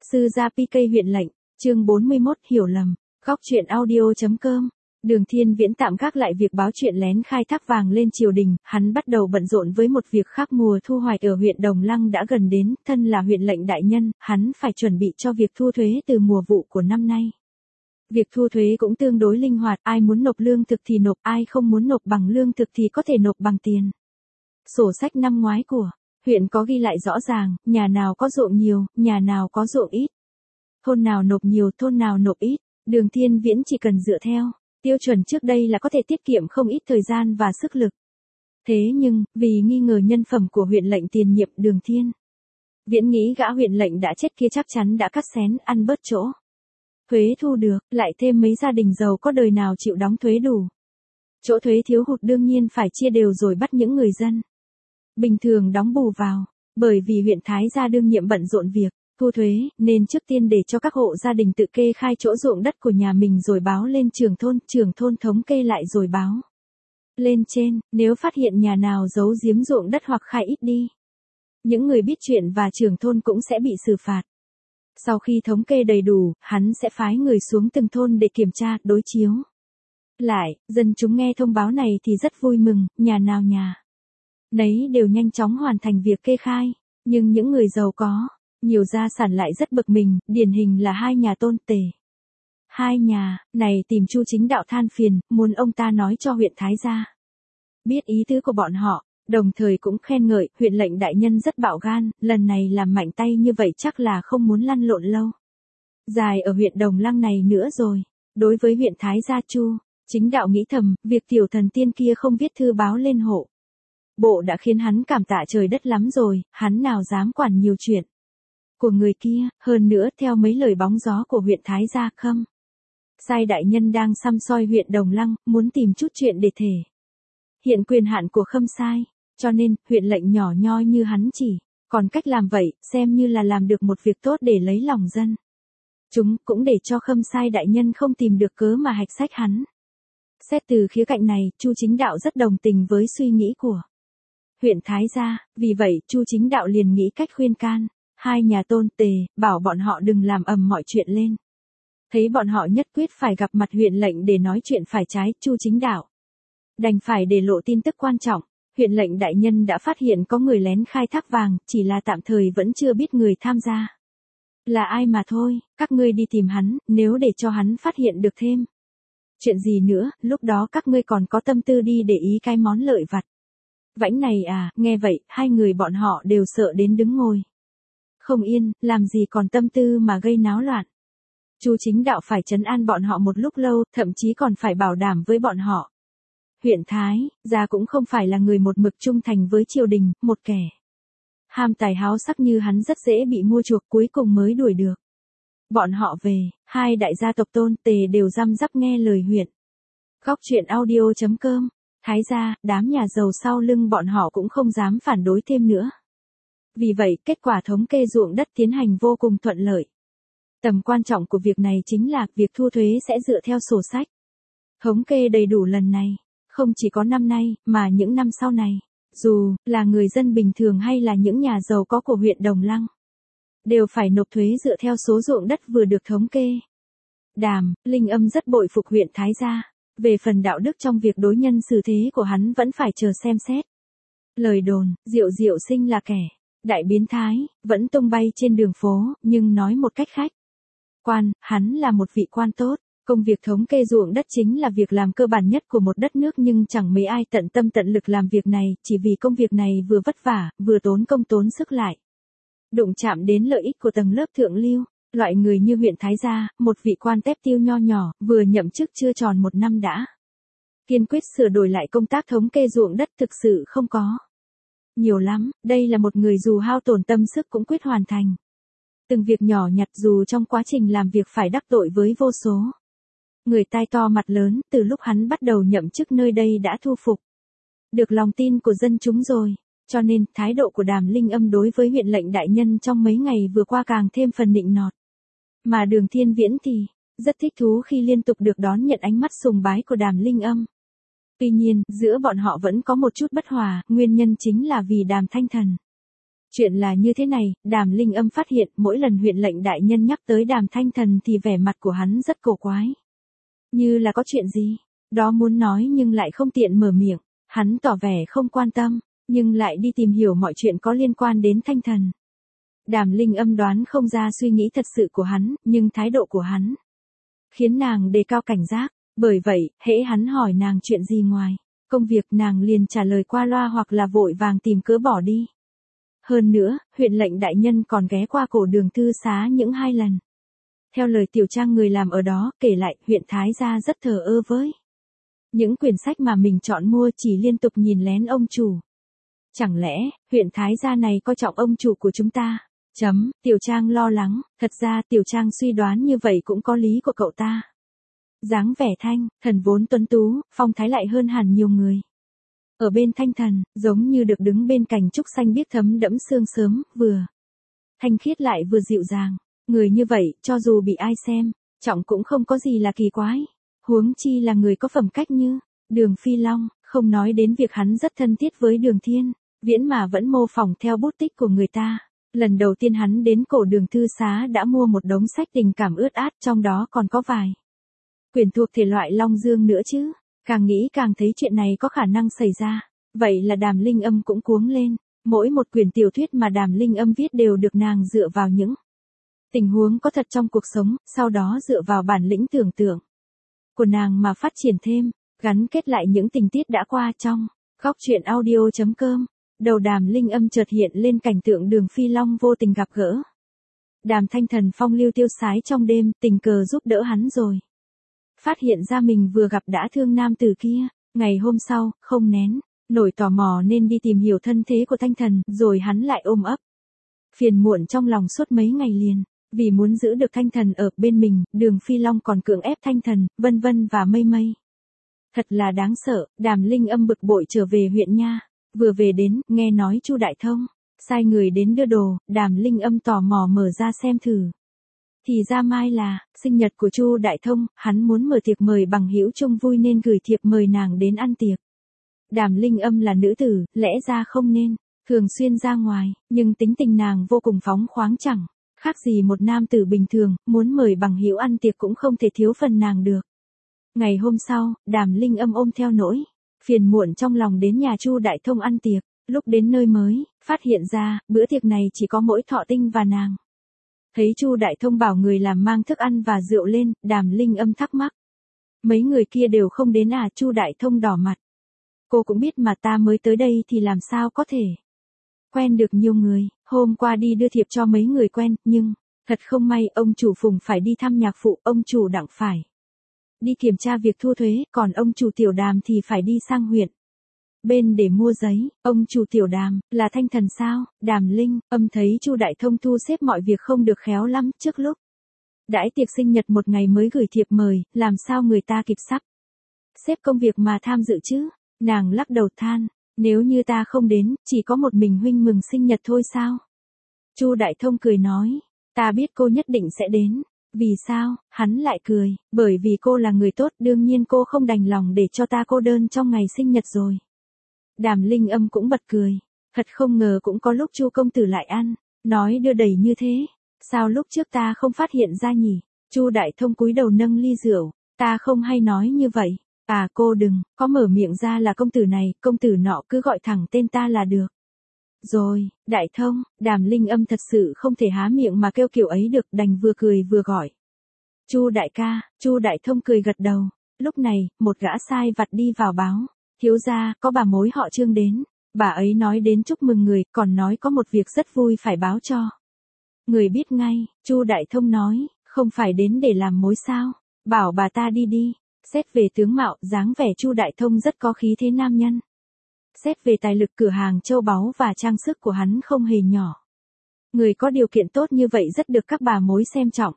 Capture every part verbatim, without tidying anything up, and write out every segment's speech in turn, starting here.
Sư gia pê ca huyện lệnh, chương bốn mươi mốt hiểu lầm, góc truyện audio.com. Đường Thiên Viễn tạm gác lại việc báo chuyện lén khai thác vàng lên triều đình, hắn bắt đầu bận rộn với một việc khác. Mùa thu hoạch ở huyện Đồng Lăng đã gần đến, thân là huyện lệnh đại nhân, hắn phải chuẩn bị cho việc thu thuế từ mùa vụ của năm nay. Việc thu thuế cũng tương đối linh hoạt, ai muốn nộp lương thực thì nộp, ai không muốn nộp bằng lương thực thì có thể nộp bằng tiền. Sổ sách năm ngoái của huyện có ghi lại rõ ràng, nhà nào có ruộng nhiều, nhà nào có ruộng ít. Thôn nào nộp nhiều, thôn nào nộp ít. Đường Thiên Viễn chỉ cần dựa theo tiêu chuẩn trước đây là có thể tiết kiệm không ít thời gian và sức lực. Thế nhưng, vì nghi ngờ nhân phẩm của huyện lệnh tiền nhiệm Đường Thiên Viễn nghĩ gã huyện lệnh đã chết kia chắc chắn đã cắt xén ăn bớt chỗ thuế thu được, lại thêm mấy gia đình giàu có đời nào chịu đóng thuế đủ. Chỗ thuế thiếu hụt đương nhiên phải chia đều rồi bắt những người dân bình thường đóng bù vào. Bởi vì huyện Thái Gia đương nhiệm bận rộn việc thu thuế, nên trước tiên để cho các hộ gia đình tự kê khai chỗ ruộng đất của nhà mình rồi báo lên trưởng thôn, trưởng thôn thống kê lại rồi báo lên trên. Nếu phát hiện nhà nào giấu giếm ruộng đất hoặc khai ít đi, những người biết chuyện và trưởng thôn cũng sẽ bị xử phạt. Sau khi thống kê đầy đủ, hắn sẽ phái người xuống từng thôn để kiểm tra, đối chiếu lại. Dân chúng nghe thông báo này thì rất vui mừng, nhà nào nhà nấy đều nhanh chóng hoàn thành việc kê khai. Nhưng những người giàu có nhiều gia sản lại rất bực mình, điển hình là hai nhà Tôn Tề. Hai nhà này tìm Chu Chính Đạo than phiền, muốn ông ta nói cho huyện Thái Gia biết ý tứ của bọn họ, đồng thời cũng khen ngợi huyện lệnh đại nhân rất bạo gan, lần này làm mạnh tay như vậy chắc là không muốn lăn lộn lâu dài ở huyện Đồng Lăng này nữa rồi. Đối với huyện Thái Gia, Chu Chính Đạo nghĩ thầm, việc tiểu thần tiên kia không viết thư báo lên hộ bộ đã khiến hắn cảm tạ trời đất lắm rồi, hắn nào dám quản nhiều chuyện của người kia. Hơn nữa, theo mấy lời bóng gió của huyện Thái Gia, Khâm Sai đại nhân đang săm soi huyện Đồng Lăng, muốn tìm chút chuyện để thể hiện quyền hạn của Khâm Sai, cho nên huyện lệnh nhỏ nhoi như hắn chỉ còn cách làm vậy, xem như là làm được một việc tốt để lấy lòng dân chúng, cũng để cho Khâm Sai đại nhân không tìm được cớ mà hạch sách hắn. Xét từ khía cạnh này, Chu Chính Đạo rất đồng tình với suy nghĩ của huyện Thái Gia, vì vậy Chu Chính Đạo liền nghĩ cách khuyên can hai nhà Tôn Tề, bảo bọn họ đừng làm ầm mọi chuyện lên. Thấy bọn họ nhất quyết phải gặp mặt huyện lệnh để nói chuyện phải trái, Chu Chính Đạo đành phải để lộ tin tức quan trọng. Huyện lệnh đại nhân đã phát hiện có người lén khai thác vàng, chỉ là tạm thời vẫn chưa biết người tham gia là ai mà thôi. Các ngươi đi tìm hắn, nếu để cho hắn phát hiện được thêm chuyện gì nữa, lúc đó các ngươi còn có tâm tư đi để ý cái món lợi vặt vãnh này à. Nghe vậy, hai người bọn họ đều sợ đến đứng ngồi không yên, làm gì còn tâm tư mà gây náo loạn. Chu Chính Đạo phải trấn an bọn họ một lúc lâu, thậm chí còn phải bảo đảm với bọn họ huyện Thái Gia cũng không phải là người một mực trung thành với triều đình, một kẻ ham tài háo sắc như hắn rất dễ bị mua chuộc, cuối cùng mới đuổi được bọn họ về. Hai đại gia tộc Tôn Tề đều răm rắp nghe lời huyện. Góc truyện audio.com. Thái Gia, đám nhà giàu sau lưng bọn họ cũng không dám phản đối thêm nữa. Vì vậy, kết quả thống kê ruộng đất tiến hành vô cùng thuận lợi. Tầm quan trọng của việc này chính là việc thu thuế sẽ dựa theo sổ sách thống kê đầy đủ lần này, không chỉ có năm nay, mà những năm sau này, dù là người dân bình thường hay là những nhà giàu có của huyện Đồng Lăng, đều phải nộp thuế dựa theo số ruộng đất vừa được thống kê. Đàm Linh Âm rất bội phục huyện Thái Gia. Về phần đạo đức trong việc đối nhân xử thế của hắn vẫn phải chờ xem xét. Lời đồn, Diệu Diệu Sinh là kẻ đại biến thái, vẫn tung bay trên đường phố, nhưng nói một cách khách quan, hắn là một vị quan tốt. Công việc thống kê ruộng đất chính là việc làm cơ bản nhất của một đất nước, nhưng chẳng mấy ai tận tâm tận lực làm việc này, chỉ vì công việc này vừa vất vả, vừa tốn công tốn sức lại đụng chạm đến lợi ích của tầng lớp thượng lưu. Loại người như huyện Thái Gia, một vị quan tép tiêu nho nhỏ, vừa nhậm chức chưa tròn một năm đã kiên quyết sửa đổi lại công tác thống kê ruộng đất, thực sự không có nhiều lắm. Đây là một người dù hao tổn tâm sức cũng quyết hoàn thành từng việc nhỏ nhặt, dù trong quá trình làm việc phải đắc tội với vô số người tai to mặt lớn. Từ lúc hắn bắt đầu nhậm chức nơi đây đã thu phục được lòng tin của dân chúng rồi. Cho nên, thái độ của Đàm Linh Âm đối với huyện lệnh đại nhân trong mấy ngày vừa qua càng thêm phần nịnh nọt. Mà Đường Thiên Viễn thì rất thích thú khi liên tục được đón nhận ánh mắt sùng bái của Đàm Linh Âm. Tuy nhiên, giữa bọn họ vẫn có một chút bất hòa, nguyên nhân chính là vì Đàm Thanh Thần Chuyện là như thế này, Đàm Linh Âm phát hiện mỗi lần huyện lệnh đại nhân nhắc tới Đàm Thanh Thần thì vẻ mặt của hắn rất cổ quái. Như là có chuyện gì, đó muốn nói nhưng lại không tiện mở miệng, hắn tỏ vẻ không quan tâm, nhưng lại đi tìm hiểu mọi chuyện có liên quan đến Thanh Thần. Đàm Linh Âm đoán không ra suy nghĩ thật sự của hắn, nhưng thái độ của hắn khiến nàng đề cao cảnh giác, bởi vậy, hễ hắn hỏi nàng chuyện gì ngoài công việc nàng liền trả lời qua loa hoặc là vội vàng tìm cớ bỏ đi. Hơn nữa, huyện lệnh đại nhân còn ghé qua cổ đường thư xá những hai lần. Theo lời Tiểu Trang người làm ở đó, kể lại, huyện Thái gia rất thờ ơ với những quyển sách mà mình chọn mua, chỉ liên tục nhìn lén ông chủ. Chẳng lẽ, huyện Thái gia này coi trọng ông chủ của chúng ta? Chấm, Tiểu Trang lo lắng, thật ra Tiểu Trang suy đoán như vậy cũng có lý của cậu ta. Dáng vẻ Thanh Thần vốn tuấn tú, phong thái lại hơn hẳn nhiều người. Ở bên Thanh Thần, giống như được đứng bên cạnh trúc xanh biếc thấm đẫm sương sớm, vừa thanh khiết lại vừa dịu dàng. Người như vậy, cho dù bị ai xem, trọng cũng không có gì là kỳ quái. Huống chi là người có phẩm cách như Đường Phi Long, không nói đến việc hắn rất thân thiết với Đường Thiên Viễn mà vẫn mô phỏng theo bút tích của người ta. Lần đầu tiên hắn đến cổ đường thư xá đã mua một đống sách tình cảm ướt át, trong đó còn có vài quyển thuộc thể loại Long Dương nữa chứ. Càng nghĩ càng thấy chuyện này có khả năng xảy ra. Vậy là Đàm Linh Âm cũng cuống lên. Mỗi một quyển tiểu thuyết mà Đàm Linh Âm viết đều được nàng dựa vào những tình huống có thật trong cuộc sống, sau đó dựa vào bản lĩnh tưởng tượng của nàng mà phát triển thêm, gắn kết lại những tình tiết đã qua trong góc truyện audio chấm com. Đầu Đàm Linh Âm chợt hiện lên cảnh tượng Đường Phi Long vô tình gặp gỡ Đàm Thanh Thần phong lưu tiêu sái trong đêm, tình cờ giúp đỡ hắn rồi phát hiện ra mình vừa gặp đã thương nam tử kia. Ngày hôm sau, không nén nổi tò mò nên đi tìm hiểu thân thế của Thanh Thần, rồi hắn lại ôm ấp phiền muộn trong lòng suốt mấy ngày liền. Vì muốn giữ được Thanh Thần ở bên mình, Đường Phi Long còn cưỡng ép Thanh Thần, vân vân và mây mây. Thật là đáng sợ. Đàm Linh Âm bực bội trở về huyện nha. Vừa về đến, nghe nói Chu Đại Thông sai người đến đưa đồ, Đàm Linh Âm tò mò mở ra xem thử. Thì ra mai là sinh nhật của Chu Đại Thông, hắn muốn mở tiệc mời bằng hữu chung vui nên gửi thiệp mời nàng đến ăn tiệc. Đàm Linh Âm là nữ tử, lẽ ra không nên thường xuyên ra ngoài, nhưng tính tình nàng vô cùng phóng khoáng, chẳng khác gì một nam tử bình thường, muốn mời bằng hữu ăn tiệc cũng không thể thiếu phần nàng được. Ngày hôm sau, Đàm Linh Âm ôm theo nỗi phiền muộn trong lòng đến nhà Chu Đại Thông ăn tiệc. Lúc đến nơi mới, phát hiện ra, bữa tiệc này chỉ có mỗi Thọ Tinh và nàng. Thấy Chu Đại Thông bảo người làm mang thức ăn và rượu lên, Đàm Linh Âm thắc mắc. Mấy người kia đều không đến à? Chu Đại Thông đỏ mặt. Cô cũng biết mà, ta mới tới đây thì làm sao có thể quen được nhiều người. Hôm qua đi đưa thiệp cho mấy người quen, nhưng thật không may ông chủ Phùng phải đi thăm nhạc phụ, ông chủ Đặng phải đi kiểm tra việc thu thuế, còn ông chủ Tiểu Đàm thì phải đi sang huyện bên để mua giấy. Ông chủ Tiểu Đàm là Thanh Thần sao? Đàm Linh Âm thấy Chu Đại Thông thu xếp mọi việc không được khéo lắm. Trước lúc đãi tiệc sinh nhật một ngày mới gửi thiệp mời, làm sao người ta kịp sắp xếp công việc mà tham dự chứ? Nàng lắc đầu than, nếu như ta không đến, chỉ có một mình huynh mừng sinh nhật thôi sao? Chu Đại Thông cười nói, ta biết cô nhất định sẽ đến. Vì sao? Hắn lại cười, bởi vì cô là người tốt, đương nhiên cô không đành lòng để cho ta cô đơn trong ngày sinh nhật rồi. Đàm Linh Âm cũng bật cười, thật không ngờ cũng có lúc Chu công tử lại ăn nói đưa đẩy như thế, sao lúc trước ta không phát hiện ra nhỉ? Chu Đại Thông cúi đầu nâng ly rượu, ta không hay nói như vậy. À cô đừng có mở miệng ra là công tử này, công tử nọ, cứ gọi thẳng tên ta là được rồi. Đại Thông. Đàm Linh Âm thật sự không thể há miệng mà kêu kiểu ấy được, đành vừa cười vừa gọi Chu đại ca. Chu Đại Thông cười gật đầu. Lúc này, một gã sai vặt đi vào báo, thiếu gia, có bà mối họ Trương đến. Bà ấy nói đến chúc mừng người, còn nói có một việc rất vui phải báo cho người biết ngay. Chu Đại Thông nói, không phải đến để làm mối sao? Bảo bà ta đi đi. Xét về tướng mạo, dáng vẻ Chu Đại Thông rất có khí thế nam nhân. Xét về tài lực, cửa hàng châu báu và trang sức của hắn không hề nhỏ. Người có điều kiện tốt như vậy rất được các bà mối xem trọng.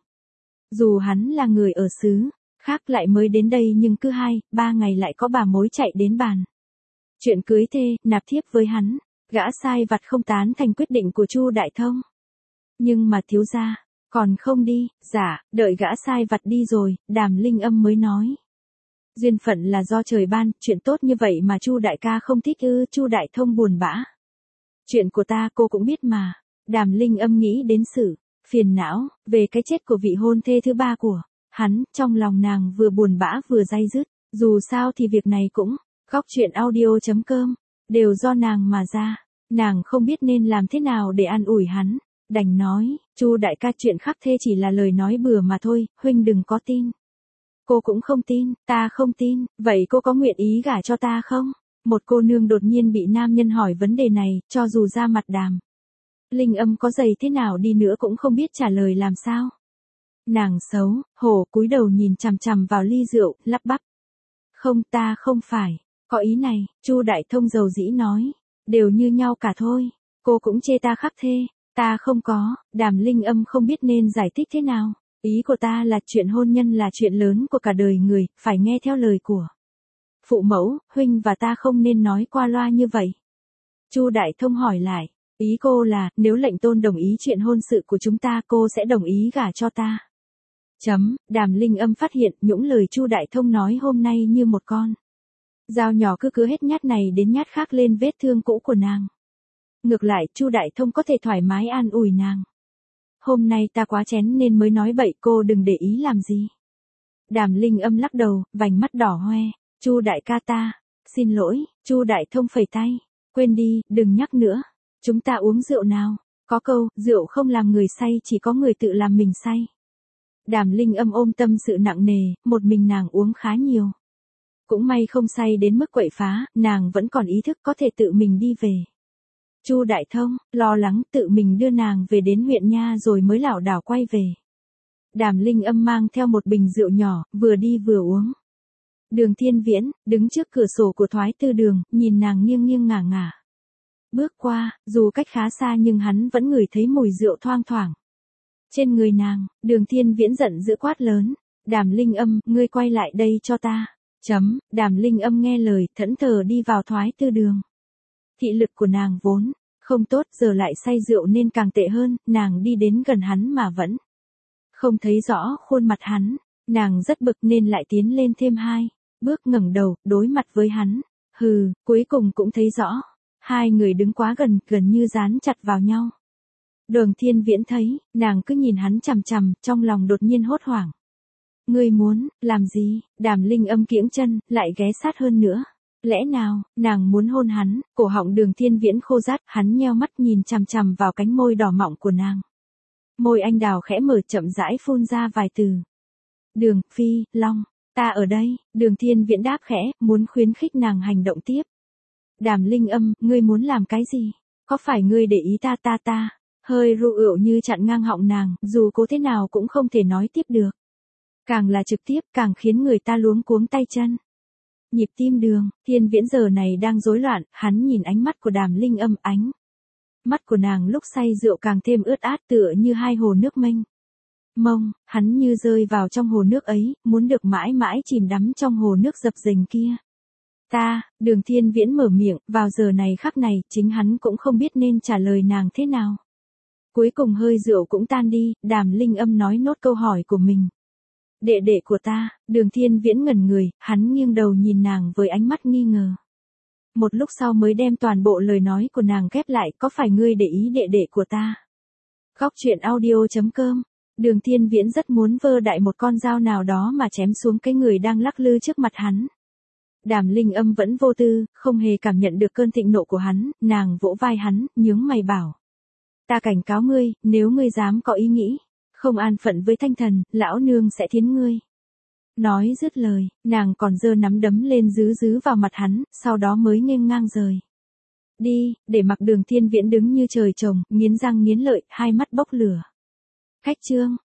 Dù hắn là người ở xứ khác lại mới đến đây, nhưng cứ hai, ba ngày lại có bà mối chạy đến bàn chuyện cưới thê, nạp thiếp với hắn. Gã sai vặt không tán thành quyết định của Chu Đại Thông. Nhưng mà thiếu gia còn không đi? Dạ. Đợi gã sai vặt đi rồi, Đàm Linh Âm mới nói, duyên phận là do trời ban, chuyện tốt như vậy mà Chu đại ca không thích ư? Chu Đại Thông buồn bã Chuyện của ta cô cũng biết mà. Đàm Linh Âm nghĩ đến sự phiền não về cái chết của vị hôn thê thứ ba của hắn, trong lòng nàng vừa buồn bã vừa day dứt. Dù sao thì việc này cũng, góc chuyện audio.com, đều do nàng mà ra. Nàng không biết nên làm thế nào để an ủi hắn, đành nói, Chu đại ca, chuyện khắc thê chỉ là lời nói bừa mà thôi, huynh đừng có tin. Cô cũng không tin, ta không tin, vậy cô có nguyện ý gả cho ta không? Một cô nương đột nhiên bị nam nhân hỏi vấn đề này, cho dù ra mặt Đàm Linh Âm có dày thế nào đi nữa cũng không biết trả lời làm sao. Nàng xấu hổ cúi đầu nhìn chằm chằm vào ly rượu, lắp bắp. Không, ta không phải có ý này. Chu Đại Thông dầu dĩ nói, đều như nhau cả thôi. Cô cũng chê ta khắc thê, ta không có. Đàm Linh Âm không biết nên giải thích thế nào. Ý của ta là chuyện hôn nhân là chuyện lớn của cả đời người, phải nghe theo lời của phụ mẫu, huynh và ta không nên nói qua loa như vậy. Chu Đại Thông hỏi lại, ý cô là, nếu lệnh tôn đồng ý chuyện hôn sự của chúng ta, cô sẽ đồng ý gả cho ta. Chấm, Đàm Linh Âm phát hiện những lời Chu Đại Thông nói hôm nay như một con dao nhỏ cứ cứa hết nhát này đến nhát khác lên vết thương cũ của nàng. Ngược lại, Chu Đại Thông có thể thoải mái an ủi nàng. Hôm nay ta quá chén nên mới nói bậy, cô đừng để ý làm gì. Đàm Linh Âm lắc đầu, vành mắt đỏ hoe. Chu đại ca ta, xin lỗi. Chu Đại Thông phẩy tay, quên đi, đừng nhắc nữa. Chúng ta uống rượu nào. Có câu, rượu không làm người say, chỉ có người tự làm mình say. Đàm Linh Âm ôm tâm sự nặng nề, một mình nàng uống khá nhiều. Cũng may không say đến mức quậy phá, nàng vẫn còn ý thức có thể tự mình đi về. Chu Đại Thông lo lắng tự mình đưa nàng về đến huyện nha rồi mới lảo đảo quay về. Đàm Linh Âm mang theo một bình rượu nhỏ, vừa đi vừa uống. Đường Thiên Viễn đứng trước cửa sổ của thoái tư đường, nhìn nàng nghiêng nghiêng ngả ngả. Bước qua, dù cách khá xa nhưng hắn vẫn ngửi thấy mùi rượu thoang thoảng trên người nàng. Đường Thiên Viễn giận dữ quát lớn, Đàm Linh Âm, ngươi quay lại đây cho ta. Chấm, Đàm Linh Âm nghe lời, thẫn thờ đi vào thoái tư đường. Thị lực của nàng vốn không tốt, giờ lại say rượu nên càng tệ hơn. Nàng đi đến gần hắn mà vẫn không thấy rõ khuôn mặt hắn. Nàng rất bực nên lại tiến lên thêm hai bước, ngẩng đầu đối mặt với hắn. Hừ, cuối cùng cũng thấy rõ. Hai người đứng quá gần, gần như dán chặt vào nhau. Đường Thiên Viễn thấy nàng cứ nhìn hắn chằm chằm, trong lòng đột nhiên hốt hoảng. Ngươi muốn làm gì? Đàm Linh Âm kiễng chân, lại ghé sát hơn nữa. Lẽ nào, nàng muốn hôn hắn? Cổ họng Đường Thiên Viễn khô rát, hắn nheo mắt nhìn chằm chằm vào cánh môi đỏ mọng của nàng. Môi anh đào khẽ mở, chậm rãi phun ra vài từ. Đường Phi Long, ta ở đây. Đường Thiên Viễn đáp khẽ, muốn khuyến khích nàng hành động tiếp. Đàm Linh Âm, ngươi muốn làm cái gì? Có phải ngươi để ý ta ta ta? Hơi ru ựu như chặn ngang họng nàng, dù cố thế nào cũng không thể nói tiếp được. Càng là trực tiếp, càng khiến người ta luống cuống tay chân. Nhịp tim Đường Thiên Viễn giờ này đang rối loạn, hắn nhìn ánh mắt của Đàm Linh Âm, ánh mắt của nàng lúc say rượu càng thêm ướt át, tựa như hai hồ nước mênh mông. Hắn như rơi vào trong hồ nước ấy, muốn được mãi mãi chìm đắm trong hồ nước dập dềnh kia. Ta, Đường Thiên Viễn mở miệng, vào giờ này khắc này, chính hắn cũng không biết nên trả lời nàng thế nào. Cuối cùng hơi rượu cũng tan đi, Đàm Linh Âm nói nốt câu hỏi của mình. Đệ đệ của ta. Đường Thiên Viễn ngẩn người, hắn nghiêng đầu nhìn nàng với ánh mắt nghi ngờ. Một lúc sau mới đem toàn bộ lời nói của nàng ghép lại, có phải ngươi để ý đệ đệ của ta? Góc chuyện audio.com. Đường Thiên Viễn rất muốn vơ đại một con dao nào đó mà chém xuống cái người đang lắc lư trước mặt hắn. Đàm Linh Âm vẫn vô tư, không hề cảm nhận được cơn thịnh nộ của hắn, nàng vỗ vai hắn, nhướng mày bảo. Ta cảnh cáo ngươi, nếu ngươi dám có ý nghĩ không an phận với Thanh Thần, lão nương sẽ thiến ngươi. Nói dứt lời, nàng còn giơ nắm đấm lên dứ dứ vào mặt hắn, sau đó mới nghênh ngang rời đi, để mặc Đường Thiên Viễn đứng như trời trồng, nghiến răng nghiến lợi, hai mắt bốc lửa. Khách chương.